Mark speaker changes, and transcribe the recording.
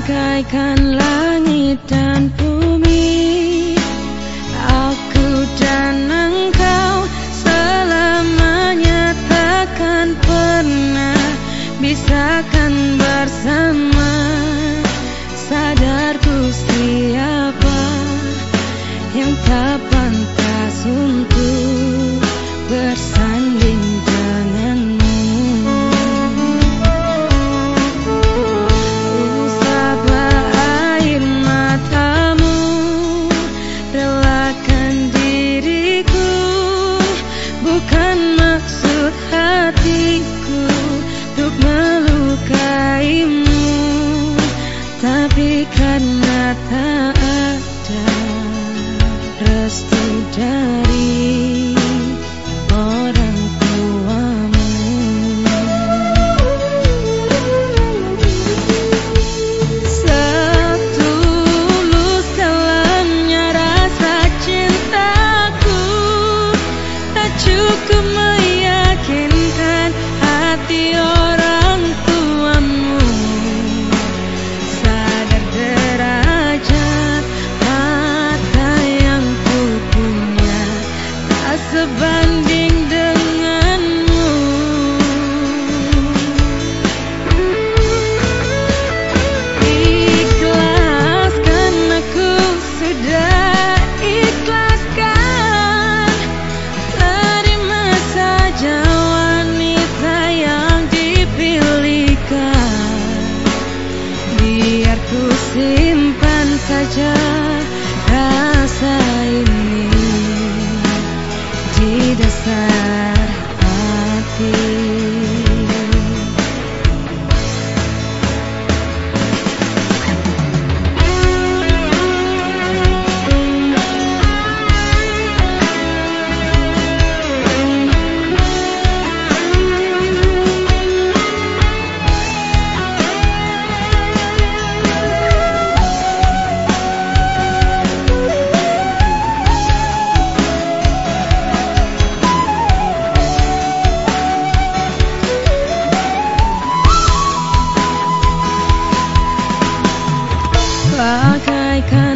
Speaker 1: bagaikan langit dan bumi. Aku dan engkau selamanya takkan pernah bisakan bersama. Sadarku siapa yang tak pantas untuk bersanding denganmu. Usaplah air matamu, relakan diriku. Bukan maksud hatiku untuk melukaimu, tapi karena tak ada restu dari orang tuamu. Setulus dalamnya rasa cintaku, tak cukup meyakinkan hati orang tuamu. Sadar derajat mata yang ku punya tak sebanding denganmu. Ikhlaskan, aku sudah ikhlaskan. Terima saja wanita yang dipilihkan. Biar ku simpan saja rasa ini di dasar hati. Bagaikan